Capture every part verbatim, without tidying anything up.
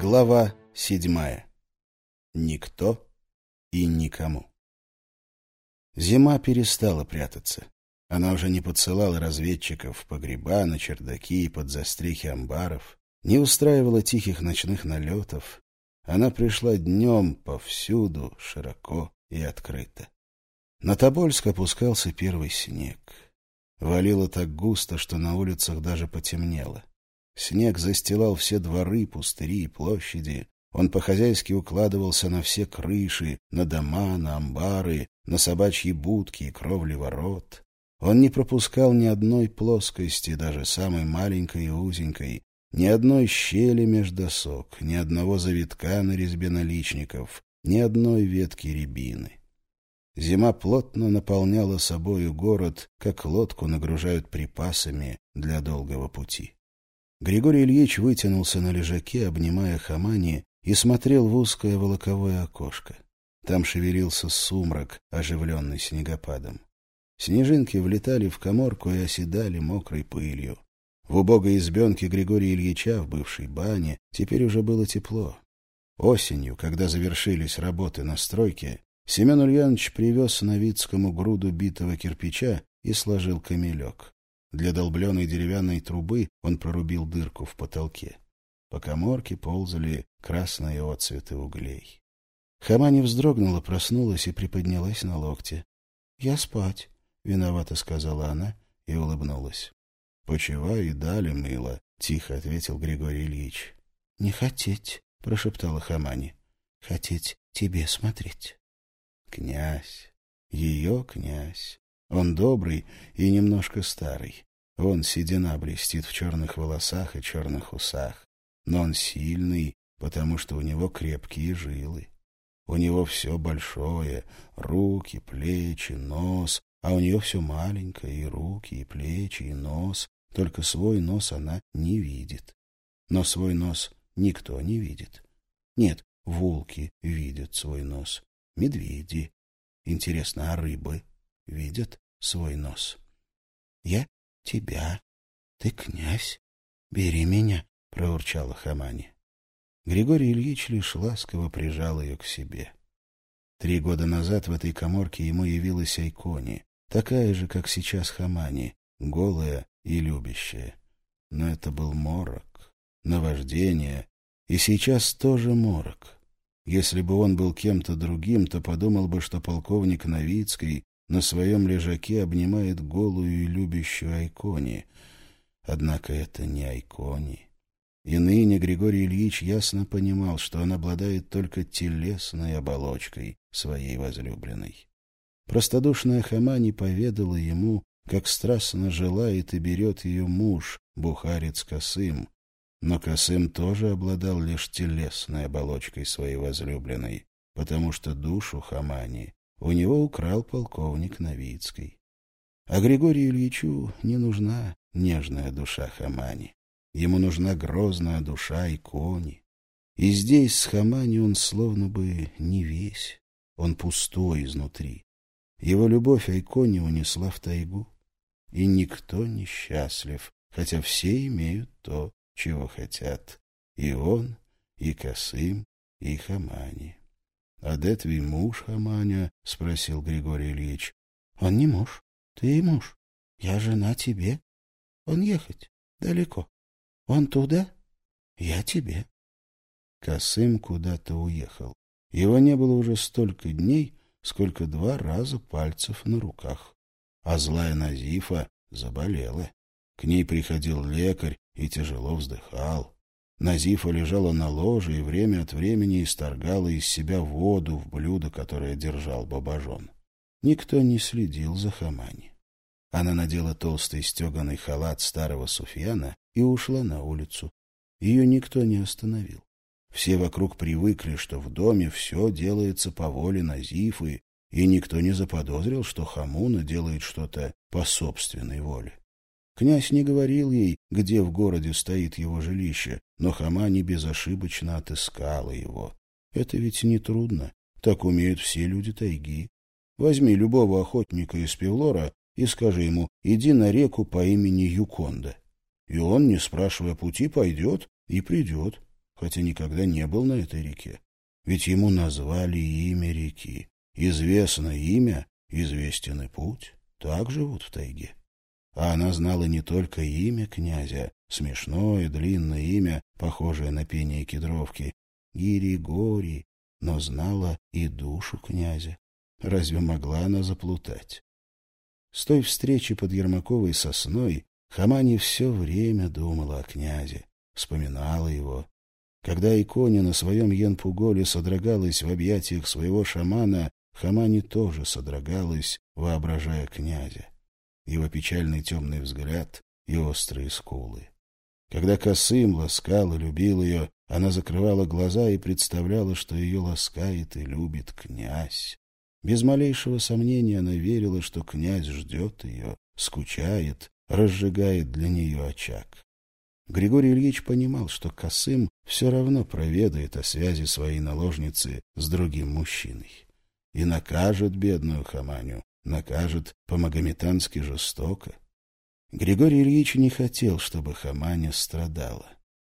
Глава седьмая. Никто и никому. Зима перестала прятаться. Она уже не подсылала разведчиков в погреба, на чердаки и под застрехи амбаров, не устраивала тихих ночных налетов. Она пришла днем повсюду, широко и открыто. На Тобольск опускался первый снег. Валило так густо, что на улицах даже потемнело. Снег застилал все дворы, пустыри и площади. Он по-хозяйски укладывался на все крыши, на дома, на амбары, на собачьи будки и кровли ворот. Он не пропускал ни одной плоскости, даже самой маленькой и узенькой, ни одной щели меж досок, ни одного завитка на резьбе наличников, ни одной ветки рябины. Зима плотно наполняла собою город, как лодку нагружают припасами для долгого пути. Григорий Ильич вытянулся на лежаке, обнимая Хамани, и смотрел в узкое волоковое окошко. Там шевелился сумрак, оживленный снегопадом. Снежинки влетали в каморку и оседали мокрой пылью. В убогой избенке Григория Ильича в бывшей бане теперь уже было тепло. Осенью, когда завершились работы на стройке, Семен Ульянович привез Новицкому груду битого кирпича и сложил камелек. Для долбленной деревянной трубы он прорубил дырку в потолке. По каморке ползали красные отцветы углей. Хамани вздрогнула, проснулась и приподнялась на локте. — Я спать, — виновато сказала она и улыбнулась. — Почивай и дали, мило, — тихо ответил Григорий Ильич. — Не хотеть, — прошептала Хамани. — Хотеть тебе смотреть. Князь, ее князь. Он добрый и немножко старый. Вон седина блестит в черных волосах и черных усах. Но он сильный, потому что у него крепкие жилы. У него все большое — руки, плечи, нос, а у нее все маленькое — и руки, и плечи, и нос. Только свой нос она не видит. Но свой нос никто не видит. Нет, волки видят свой нос, медведи. Интересно, а рыбы видят свой нос? — Я тебя. Ты князь. Бери меня, — проурчала Хамани. Григорий Ильич лишь ласково прижал ее к себе. Три года назад в этой каморке ему явилась Айкони, такая же, как сейчас Хамани, голая и любящая. Но это был морок, наваждение, и сейчас тоже морок. Если бы он был кем-то другим, то подумал бы, что полковник Новицкий на своем лежаке обнимает голую и любящую Айкони. Однако это не Айкони. И ныне Григорий Ильич ясно понимал, что он обладает только телесной оболочкой своей возлюбленной. Простодушная Хамани поведала ему, как страстно желает и берет ее муж, бухарец Касым. Но Касым тоже обладал лишь телесной оболочкой своей возлюбленной, потому что душу Хамани у него украл полковник Новицкий. А Григорию Ильичу не нужна нежная душа Хамани. Ему нужна грозная душа Айкони. И здесь с Хамани он словно бы не весь, он пустой изнутри. Его любовь Айкони унесла в тайгу. И никто не счастлив, хотя все имеют то, чего хотят. И он, и Касым, и Хамани. — А де твой муж, Хаманя? — спросил Григорий Ильич. — Он не муж. Ты муж. Я жена тебе. Он ехать далеко. Он туда, я тебе. Касым куда-то уехал. Его не было уже столько дней, сколько два раза пальцев на руках. А злая Назифа заболела. К ней приходил лекарь и тяжело вздыхал. Назифа лежала на ложе и время от времени исторгала из себя воду в блюдо, которое держал Бабажон. Никто не следил за Хамани. Она надела толстый стеганый халат старого суфьяна и ушла на улицу. Ее никто не остановил. Все вокруг привыкли, что в доме все делается по воле Назифы, и никто не заподозрил, что Хамуна делает что-то по собственной воле. Князь не говорил ей, где в городе стоит его жилище, но Хамани безошибочно отыскала его. Это ведь нетрудно, так умеют все люди тайги. Возьми любого охотника из Певлора и скажи ему: иди на реку по имени Юконда. И он, не спрашивая пути, пойдет и придет. хотя никогда не был на этой реке. Ведь ему назвали имя реки. Известно имя, известен и путь. Так живут в тайге. А она знала не только имя князя, смешное длинное имя, похожее на пение кедровки, Гиригорий, но знала и душу князя. Разве могла она заплутать? С той встречи под Ермаковой сосной Хамани все время думала о князе, вспоминала его. Когда Иконя на своем Янпуголе содрогалась в объятиях своего шамана, Хамани тоже содрогалась, воображая князя. Его печальный темный взгляд и острые скулы. Когда Касым ласкал и любил ее, она закрывала глаза и представляла, что ее ласкает и любит князь. Без малейшего сомнения она верила, что князь ждет ее, скучает, разжигает для нее очаг. Григорий Ильич понимал, что Касым все равно проведает о связи своей наложницы с другим мужчиной. И накажет бедную Хаманю, накажет по-магометански жестоко. Григорий Ильич не хотел, чтобы Хаманя страдала.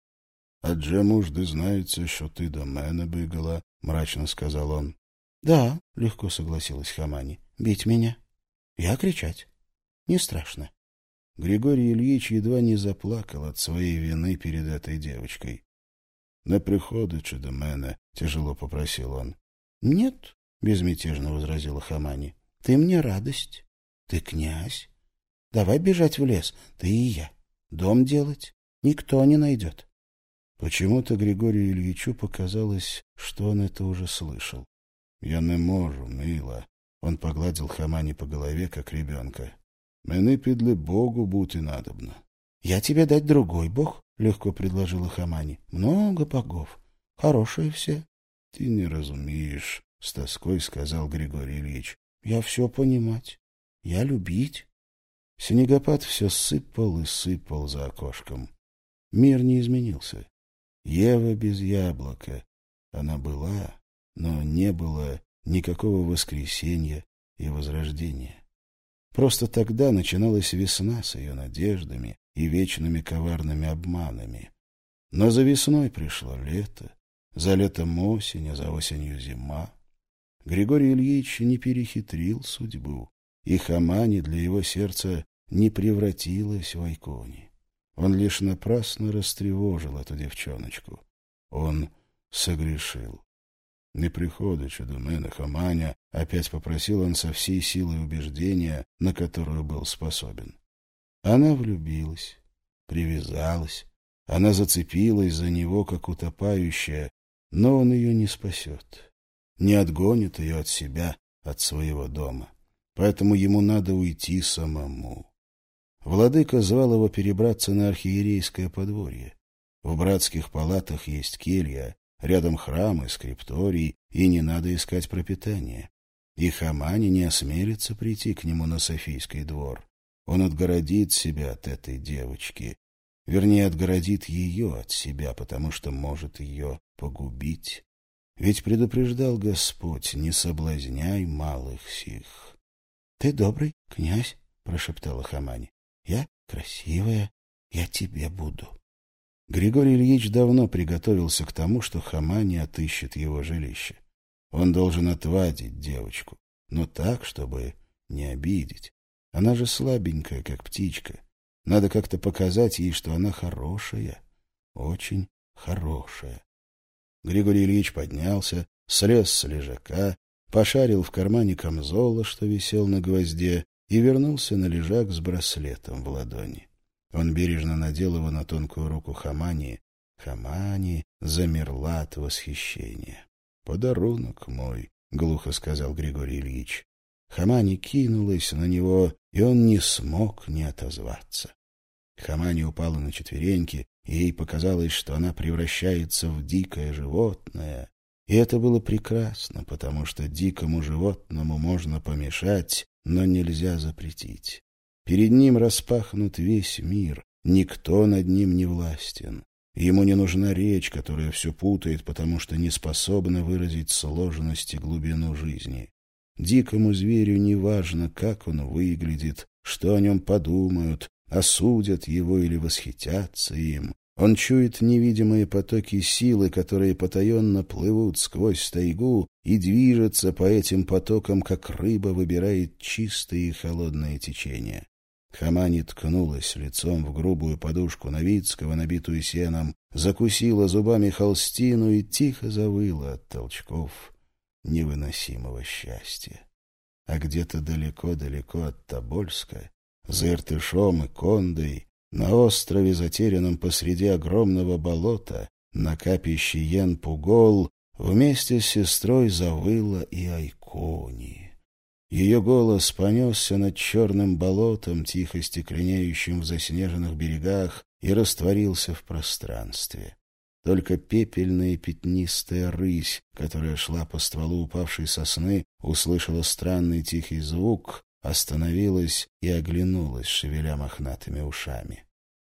— Адже мужди знається, що ти до мене бігала, — мрачно сказал он. — Да, — легко согласилась Хамани. — Бить меня? Я кричать? Не страшно. Григорий Ильич едва не заплакал от своей вины перед этой девочкой. — Не приходячи до мене, — тяжело попросил он. — Нет, — безмятежно возразила Хамани. — Ты мне радость. Ты князь. Давай бежать в лес, ты и я. Дом делать никто не найдет. Почему-то Григорию Ильичу показалось, что он это уже слышал. — Я не можу, мила. Он погладил Хамани по голове, как ребенка. — Мене підле Богу бути надобно. — Я тебе дать другой бог, — легко предложила Хамани. — Много богов. Хорошие все. — Ты не разумеешь, — с тоской сказал Григорий Ильич. — Я все понимать. Я любить. Снегопад все сыпал и сыпал за окошком. Мир не изменился. Ева без яблока. Она была, но не было никакого воскресенья и возрождения. Просто тогда начиналась весна с ее надеждами и вечными коварными обманами. Но за весной пришло лето, за летом осень, а за осенью зима. Григорий Ильич не перехитрил судьбу, и Хамани для его сердца не превратилась в Айкони. Он лишь напрасно растревожил эту девчоночку. Он согрешил. «Не приходячи до мене, Хаманя», — опять попросил он со всей силой убеждения, на которую был способен. Она влюбилась, привязалась, она зацепилась за него, как утопающая, но он ее не спасет, не отгонит ее от себя, от своего дома. Поэтому ему надо уйти самому. Владыка звал его перебраться на архиерейское подворье. В братских палатах есть келья, рядом храм и скрипторий, и не надо искать пропитания. И Хамани не осмелится прийти к нему на Софийский двор. Он отгородит себя от этой девочки. Вернее, отгородит ее от себя, потому что может ее погубить. Ведь предупреждал Господь: не соблазняй малых сих. — Ты добрый, князь, — прошептала Хамани. — Я красивая, я тебе буду. Григорий Ильич давно приготовился к тому, что Хамани отыщет его жилище. Он должен отвадить девочку, но так, чтобы не обидеть. Она же слабенькая, как птичка. Надо как-то показать ей, что она хорошая, очень хорошая. Григорий Ильич поднялся, слез с лежака, пошарил в кармане камзола, что висел на гвозде, и вернулся на лежак с браслетом в ладони. Он бережно надел его на тонкую руку Хамани. Хамани замерла от восхищения. — Подарунок мой, — глухо сказал Григорий Ильич. Хамани кинулась на него, и он не смог не отозваться. Хамани упала на четвереньки, и ей показалось, что она превращается в дикое животное. И это было прекрасно, потому что дикому животному можно помешать, но нельзя запретить. Перед ним распахнут весь мир, никто над ним не властен. Ему не нужна речь, которая все путает, потому что не способна выразить сложность и глубину жизни. Дикому зверю не важно, как он выглядит, что о нем подумают, осудят его или восхитятся им. Он чует невидимые потоки силы, которые потаенно плывут сквозь тайгу и движется по этим потокам, как рыба выбирает чистые и холодные течения. Хамани ткнулась лицом в грубую подушку Новицкого, набитую сеном, закусила зубами холстину и тихо завыла от толчков невыносимого счастья. А где-то далеко-далеко от Тобольска, за Иртышом и Кондой, на острове, затерянном посреди огромного болота, на капище Йен-Пугол, вместе с сестрой завыла и Айкони. Ее голос понесся над черным болотом, тихо стекленеющим в заснеженных берегах, и растворился в пространстве. Только пепельная пятнистая рысь, которая шла по стволу упавшей сосны, услышала странный тихий звук, остановилась и оглянулась, шевеля мохнатыми ушами.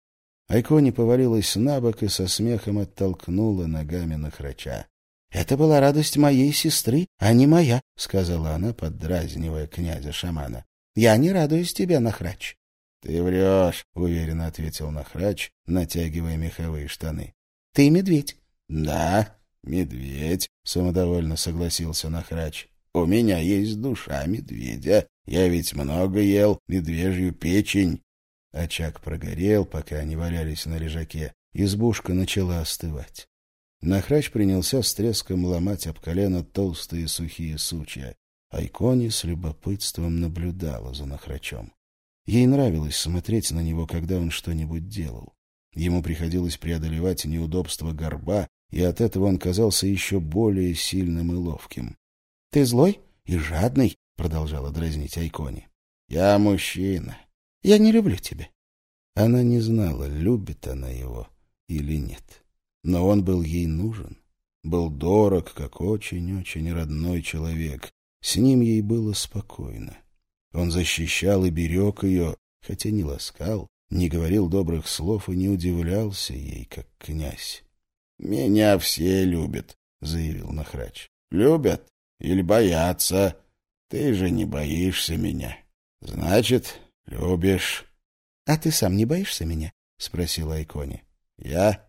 Айкони повалилась на бок и со смехом оттолкнула ногами Нахрача. — Это была радость моей сестры, а не моя, — сказала она, поддразнивая князя-шамана. — Я не радуюсь тебе, Нахрач. — Ты врешь, — уверенно ответил Нахрач, натягивая меховые штаны. — Ты медведь. — Да, медведь, — самодовольно согласился Нахрач. — У меня есть душа медведя. Я ведь много ел медвежью печень. Очаг прогорел, пока они валялись на лежаке. Избушка начала остывать. Нахрач принялся с треском ломать об колено толстые сухие сучья. Айкони с любопытством наблюдала за Нахрачом. Ей нравилось смотреть на него, когда он что-нибудь делал. Ему приходилось преодолевать неудобства горба, и от этого он казался еще более сильным и ловким. — Ты злой и жадный, — продолжала дразнить Айкони. — Я мужчина. Я не люблю тебя. Она не знала, любит она его или нет. Но он был ей нужен, был дорог, как очень-очень родной человек. С ним ей было спокойно. Он защищал и берег ее, хотя не ласкал, не говорил добрых слов и не удивлялся ей, как князь. — Меня все любят, — заявил Нахрач. — Любят или боятся. Ты же не боишься меня. Значит, любишь. — А ты сам не боишься меня? — спросила Айкони. — Я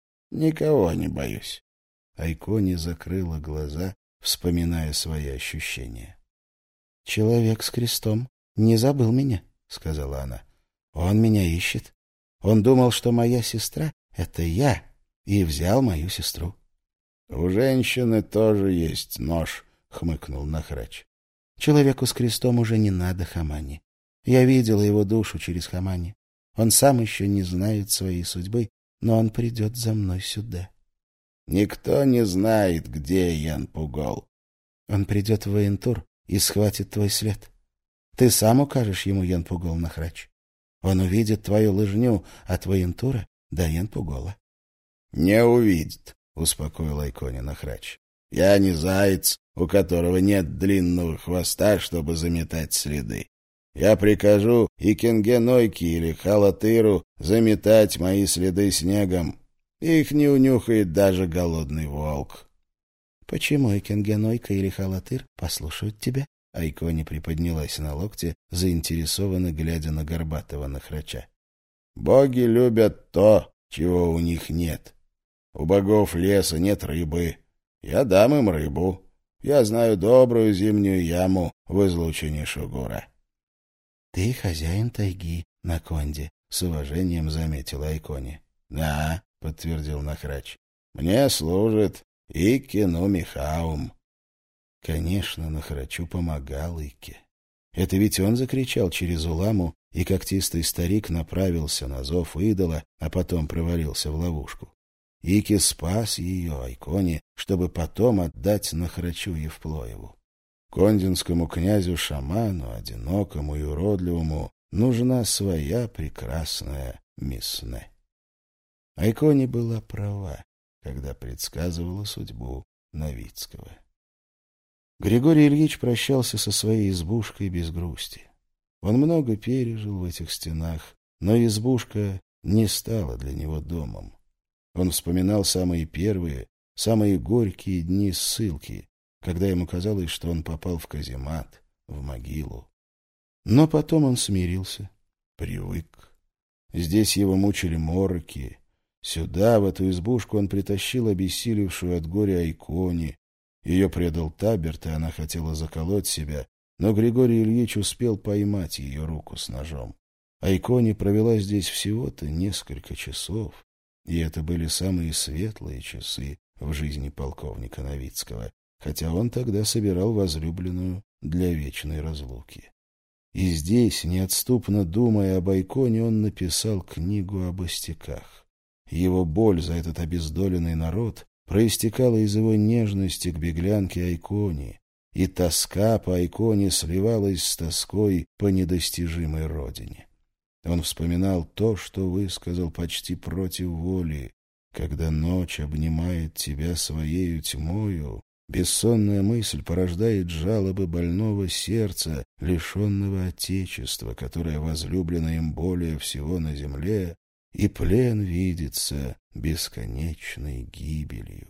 никого не боюсь. Айкони закрыла глаза, вспоминая свои ощущения. — Человек с крестом не забыл меня, — сказала она. — Он меня ищет. Он думал, что моя сестра — это я, и взял мою сестру. — У женщины тоже есть нож, — хмыкнул Нахрач. — Человеку с крестом уже не надо Хамани. Я видела его душу через Хамани. Он сам еще не знает своей судьбы, но он придет за мной сюда. — Никто не знает, где Йен-Пугол. Он придет в Воентур и схватит твой след. Ты сам укажешь ему Йен-Пугол, Нахрач. Он увидит твою лыжню от Воентура до Йен-Пугола. — Не увидит, — успокоил Айкони Нахрач. — Я не заяц, у которого нет длинного хвоста, чтобы заметать следы. Я прикажу и Кенгенойке или Халатыру заметать мои следы снегом. Их не унюхает даже голодный волк. — Почему и Кенгенойка или Халатыр послушают тебя? Айкони приподнялась на локте, заинтересованно глядя на горбатого Нахрача. — Боги любят то, чего у них нет. У богов леса нет рыбы. Я дам им рыбу. Я знаю добрую зимнюю яму в излучине Шугура. — Ты хозяин тайги на Конде, — с уважением заметила Айкони. — Да, — подтвердил Нахрач. — Мне служит Иккену Михаум. Конечно, Нахрачу помогал Икке. Это ведь он закричал через Уламу, и когтистый старик направился на зов идола, а потом провалился в ловушку. Икке спас ее, Айкони, чтобы потом отдать Нахрачу Евплоеву. Кондинскому князю-шаману, одинокому и уродливому, нужна своя прекрасная Мисне. Айкони была права, когда предсказывала судьбу Новицкого. Григорий Ильич прощался со своей избушкой без грусти. Он много пережил в этих стенах, но избушка не стала для него домом. Он вспоминал самые первые, самые горькие дни ссылки, когда ему казалось, что он попал в каземат, в могилу. Но потом он смирился, привык. Здесь его мучили мороки, Сюда, в эту избушку, он притащил обессилевшую от горя Айкони. Ее предал Таберт, и она хотела заколоть себя, но Григорий Ильич успел поймать ее руку с ножом. Айкони провела здесь всего-то несколько часов, и это были самые светлые часы в жизни полковника Новицкого, хотя он тогда собирал возлюбленную для вечной разлуки. И здесь, неотступно думая об Айконе, он написал книгу об остяках. Его боль за этот обездоленный народ проистекала из его нежности к беглянке Айконе, и тоска по Айконе сливалась с тоской по недостижимой родине. Он вспоминал то, что высказал почти против воли. Когда ночь обнимает тебя своею тьмою, бессонная мысль порождает жалобы больного сердца, лишенного отечества, которое возлюблено им более всего на земле, и плен видится бесконечной гибелью.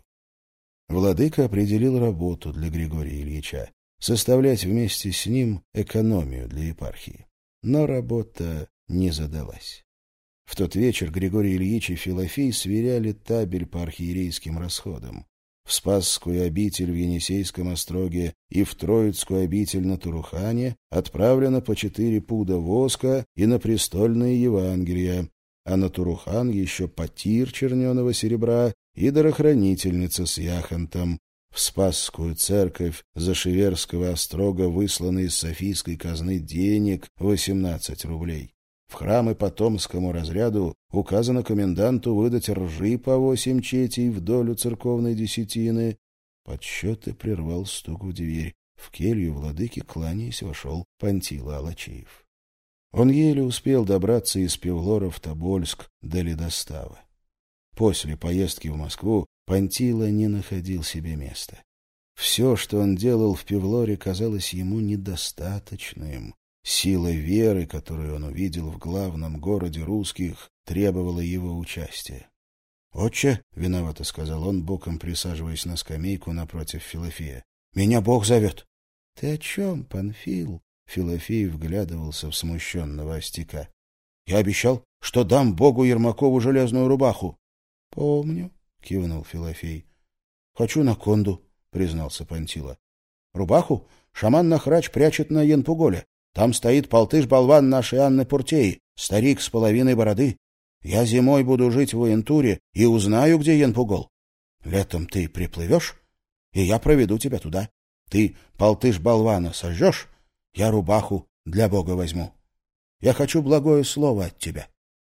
Владыка определил работу для Григория Ильича — составлять вместе с ним экономию для епархии. Но работа не задалась. В тот вечер Григорий Ильич и Филофей сверяли табель по архиерейским расходам. В Спасскую обитель в Енисейском остроге и в Троицкую обитель на Турухане отправлено по четыре пуда воска и на престольные Евангелия, а на Турухан еще потир черненого серебра и дарохранительница с яхонтом. В Спасскую церковь Зашеверского острога высланы из Софийской казны денег восемнадцать рублей. В храмы по Томскому разряду указано коменданту выдать ржи по восемь четей в долю церковной десятины. Подсчеты прервал стук в дверь. В келью владыки, кланяясь, вошел Пантила Алачеев. Он еле успел добраться из Певлора в Тобольск до ледостава. После поездки в Москву Пантила не находил себе места. Все, что он делал в Певлоре, казалось ему недостаточным. Сила веры, которую он увидел в главном городе русских, требовала его участия. «Отче», — виновато сказал он, боком присаживаясь на скамейку напротив Филофея, — «меня Бог зовет». «Ты о чем, Панфил?» — Филофей вглядывался в смущенного остяка. «Я обещал, что дам Богу Ермакову железную рубаху». «Помню», — кивнул Филофей. «Хочу на конду», — признался Пантила. «Рубаху шаман Нахрач прячет на Янпуголе. Там стоит полтыш-болван нашей Анны Пуртеи, старик с половиной бороды. Я зимой буду жить в Уентуре и узнаю, где Янпугол. Летом ты приплывешь, и я проведу тебя туда. Ты полтыш-болвана сожжешь, я рубаху для Бога возьму. Я хочу благое слово от тебя».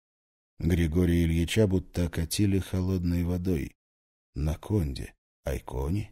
Григория Ильича будто окатили холодной водой. На конде, Айконе.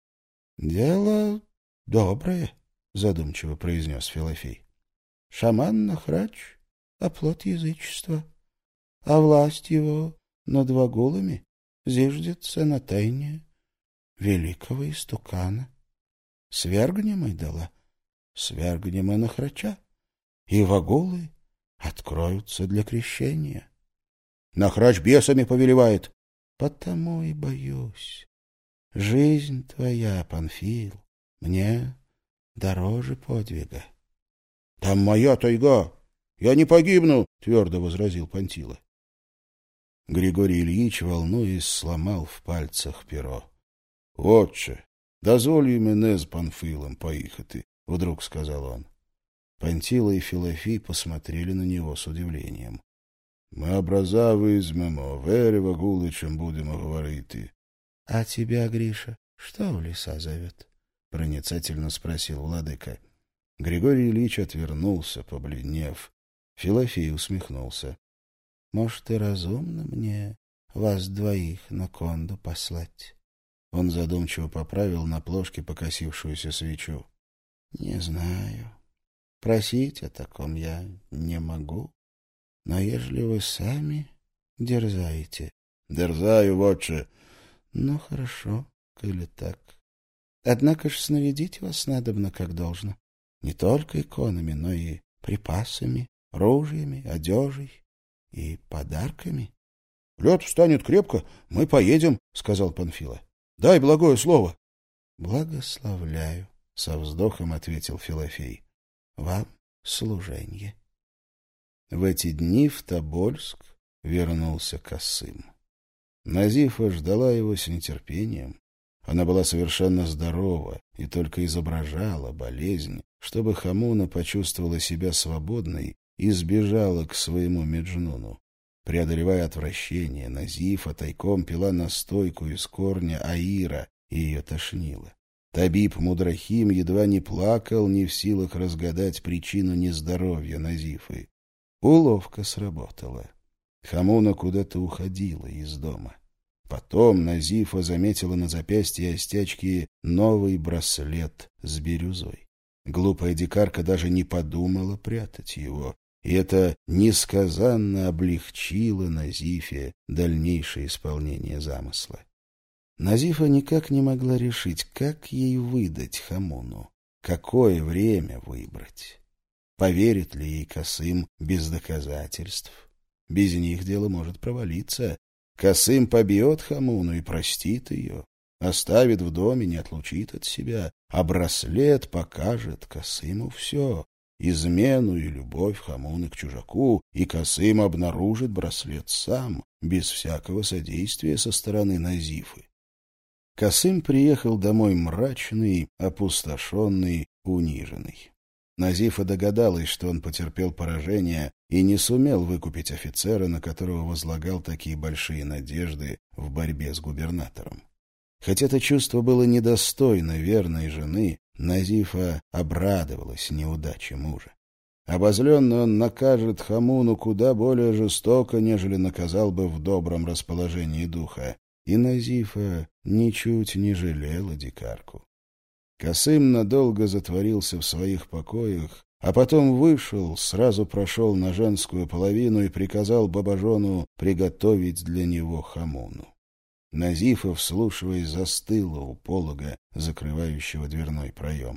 «Дело доброе», — задумчиво произнес Филофей. «Шаман Нахрач — оплот язычества, а власть его над вагулами зиждется на тайне великого истукана. Свергнем идола, свергнем и Нахрача, и вагулы откроются для крещения». «Нахрач бесами повелевает». «Потому и боюсь. Жизнь твоя, Панфил, мне дороже подвига». «Там моя тайга. Я не погибну», — твердо возразил Пантила. Григорий Ильич, волнуясь, сломал в пальцах перо. «Отче, дозволь мене з Панфилом поїхати», — вдруг сказал он. Пантила и Филофей посмотрели на него с удивлением. «Мы образа візьмемо, Вері Вагуличем будемо говорити». «А тебя, Гриша, что в леса зовет?» — проницательно спросил владыка. Григорий Ильич отвернулся, побледнев. Филофей усмехнулся. «Может, и разумно мне вас двоих на конду послать?» Он задумчиво поправил на плошке покосившуюся свечу. «Не знаю. Просить о таком я не могу. Но ежели вы сами дерзаете...» «Дерзаю, отче». «Ну, хорошо, коли так. Однако ж снарядить вас надобно как должно. Не только иконами, но и припасами, ружьями, одежей и подарками». «Лед встанет крепко, мы поедем», — сказал Панфила. «Дай благое слово». «Благословляю», — со вздохом ответил Филофей. «Вам служенье». В эти дни в Тобольск вернулся Косым. Назифа ждала его с нетерпением. Она была совершенно здорова и только изображала болезнь, чтобы Хамуна почувствовала себя свободной и сбежала к своему Меджнуну. Преодолевая отвращение, Назифа тайком пила настойку из корня аира, и ее тошнило. Табиб Мудрахим едва не плакал, не в силах разгадать причину нездоровья Назифы. Уловка сработала. Хамуна куда-то уходила из дома. Потом Назифа заметила на запястье Остячки новый браслет с бирюзой. Глупая дикарка даже не подумала прятать его, и это несказанно облегчило Назифе дальнейшее исполнение замысла. Назифа никак не могла решить, как ей выдать Хамуну, какое время выбрать. Поверит ли ей Касым без доказательств? Без них дело может провалиться. Касым побьет Хамуну и простит ее, оставит в доме, не отлучит от себя, а браслет покажет Касыму все. Измену и любовь Хамуны к чужаку, и Касым обнаружит браслет сам, без всякого содействия со стороны Назифы. Касым приехал домой мрачный, опустошенный, униженный. Назифа догадалась, что он потерпел поражение и не сумел выкупить офицера, на которого возлагал такие большие надежды в борьбе с губернатором. Хотя это чувство было недостойно верной жены, Назифа обрадовалась неудаче мужа. Обозленный он накажет Хамуну куда более жестоко, нежели наказал бы в добром расположении духа. И Назифа ничуть не жалела дикарку. Касым надолго затворился в своих покоях, а потом вышел, сразу прошел на женскую половину и приказал Бабажону приготовить для него Хамуну. Назифа, вслушиваясь, застыла у полога, закрывающего дверной проем.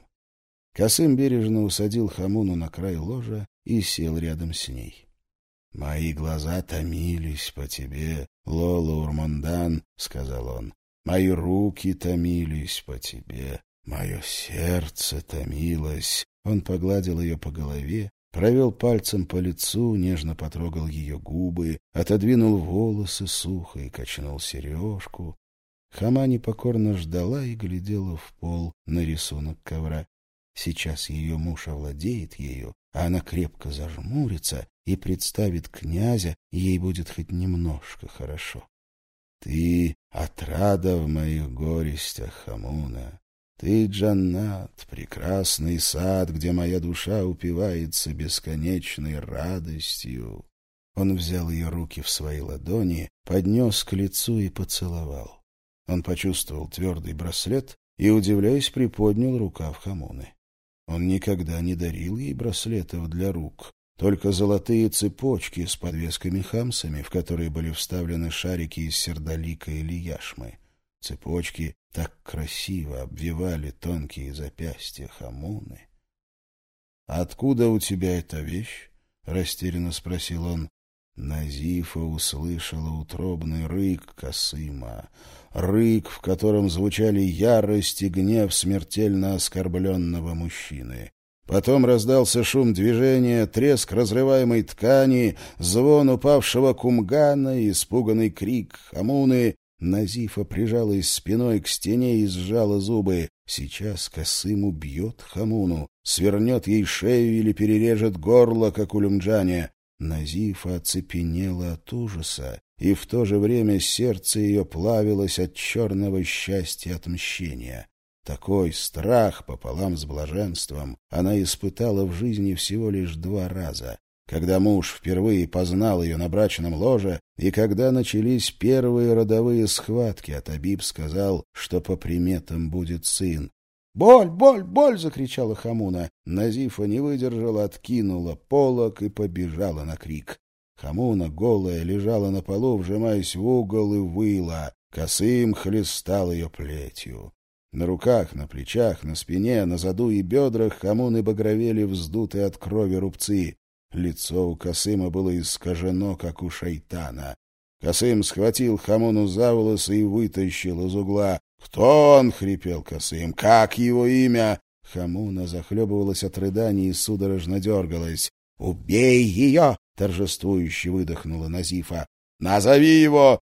Касым бережно усадил Хамуну на край ложа и сел рядом с ней. — Мои глаза томились по тебе, Лола Урмандан, — сказал он. — Мои руки томились по тебе, мое сердце томилось. Он погладил ее по голове, провел пальцем по лицу, нежно потрогал ее губы, отодвинул волосы сухо и качнул сережку. Хама непокорно ждала и глядела в пол на рисунок ковра. Сейчас ее муж овладеет ею, а она крепко зажмурится и представит князя, и ей будет хоть немножко хорошо. Ты — отрада в моих горестях, Хамуна. Ты — джаннат, прекрасный сад, где моя душа упивается бесконечной радостью. Он взял ее руки в свои ладони, поднес к лицу и поцеловал. Он почувствовал твердый браслет и, удивляясь, приподнял рукав Хамуны. Он никогда не дарил ей браслетов для рук, только золотые цепочки с подвесками-хамсами, в которые были вставлены шарики из сердолика или яшмы. Цепочки так красиво обвивали тонкие запястья Хамуны. — Откуда у тебя эта вещь? — растерянно спросил он. Назифа услышала утробный рык Касыма, рык, в котором звучали ярость и гнев смертельно оскорбленного мужчины. Потом раздался шум движения, треск разрываемой ткани, звон упавшего кумгана и испуганный крик Хамуны. Назифа прижалась спиной к стене и сжала зубы. Сейчас Касым убьет Хамуну, свернет ей шею или перережет горло, как у Люмджане. Назифа оцепенела от ужаса, и в то же время сердце ее плавилось от черного счастья отмщения. Такой страх пополам с блаженством она испытала в жизни всего лишь два раза. Когда муж впервые познал ее на брачном ложе, и когда начались первые родовые схватки, а Табиб сказал, что по приметам будет сын. «Боль, боль, боль!» — закричала Хамуна. Назифа не выдержала, откинула полог и побежала на крик. Хамуна, голая, лежала на полу, вжимаясь в угол, и выла. Касым хлестал ее плетью. На руках, на плечах, на спине, на заду и бедрах Хамуны багровели вздутые от крови рубцы. Лицо у Касыма было искажено, как у шайтана. Касым схватил Хамуну за волосы и вытащил из угла. «Кто он?» — хрипел Касым. «Как его имя?» Хамуна захлебывалась от рыданий и судорожно дергалась. «Убей ее!» — торжествующе выдохнула Назифа. «Назови его!»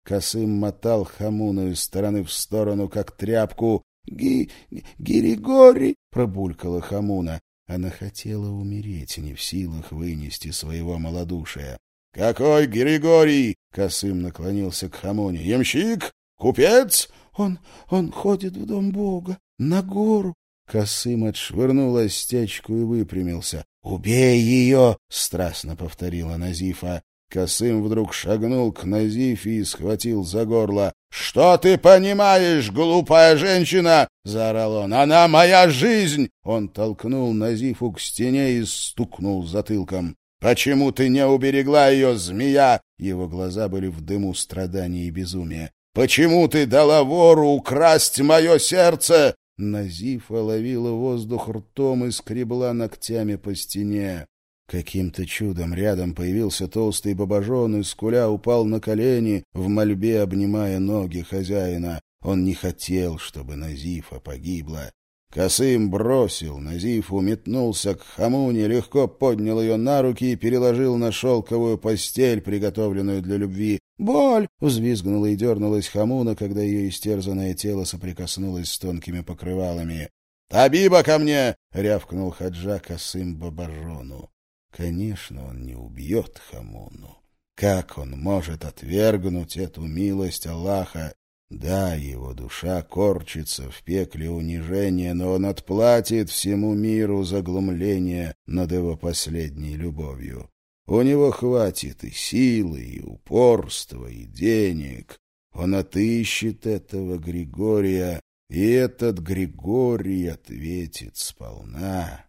Касым мотал Хамуну из стороны в сторону, как тряпку. «Ги... Григорий!» — пробулькала Хамуна. Она хотела умереть, не в силах вынести своего малодушия. «Какой Григорий?» — Касым наклонился к Хамуне. «Ямщик? Купец?» «Он... он ходит в дом Бога, на гору». Касым отшвырнул остячку и выпрямился. «Убей ее!» — страстно повторила Назифа. Касым вдруг шагнул к Назифе и схватил за горло. «Что ты понимаешь, глупая женщина?» — заорал он. «Она моя жизнь!» Он толкнул Назифу к стене и стукнул затылком. «Почему ты не уберегла ее, змея?» Его глаза были в дыму страдания и безумия. «Почему ты дала вору украсть мое сердце?» Назифа ловила воздух ртом и скребла ногтями по стене. Каким-то чудом рядом появился толстый бабажон и, скуля, упал на колени, в мольбе обнимая ноги хозяина. Он не хотел, чтобы Назифа погибла. Касым бросил Назифу, метнулся к Хамуне, легко поднял ее на руки и переложил на шелковую постель, приготовленную для любви. «Боль!» — взвизгнула и дернулась Хамуна, когда ее истерзанное тело соприкоснулось с тонкими покрывалами. «Табиба ко мне!» — рявкнул Хаджа Касым бабажону. Конечно, он не убьет Хамуну. Как он может отвергнуть эту милость Аллаха? Да, его душа корчится в пекле унижения, но он отплатит всему миру за глумление над его последней любовью. У него хватит и силы, и упорства, и денег. Он отыщет этого Григория, и этот Григорий ответит сполна.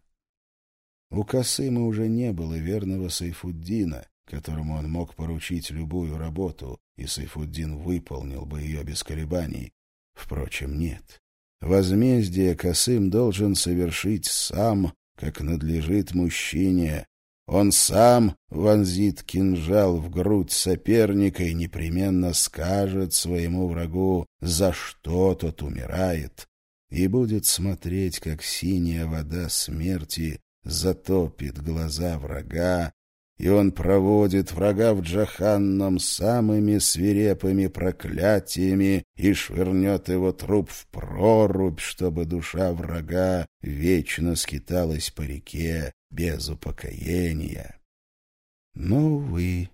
У Касыма уже не было верного Сайфуддина, которому он мог поручить любую работу, и Сайфуддин выполнил бы ее без колебаний. Впрочем, нет. Возмездие Касым должен совершить сам, как надлежит мужчине. Он сам вонзит кинжал в грудь соперника и непременно скажет своему врагу, за что тот умирает, и будет смотреть, как синяя вода смерти затопит глаза врага, и он проводит врага в джаханнам самыми свирепыми проклятиями и швырнет его труп в прорубь, чтобы душа врага вечно скиталась по реке без упокоения. Но, увы,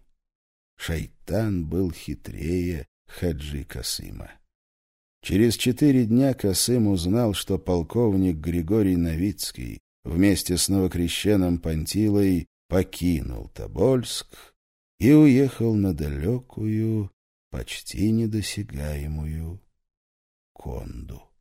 шайтан был хитрее Хаджи Касыма. Через четыре дня Касым узнал, что полковник Григорий Новицкий вместе с новокрещеным Пантилой покинул Тобольск и уехал на далекую, почти недосягаемую Конду.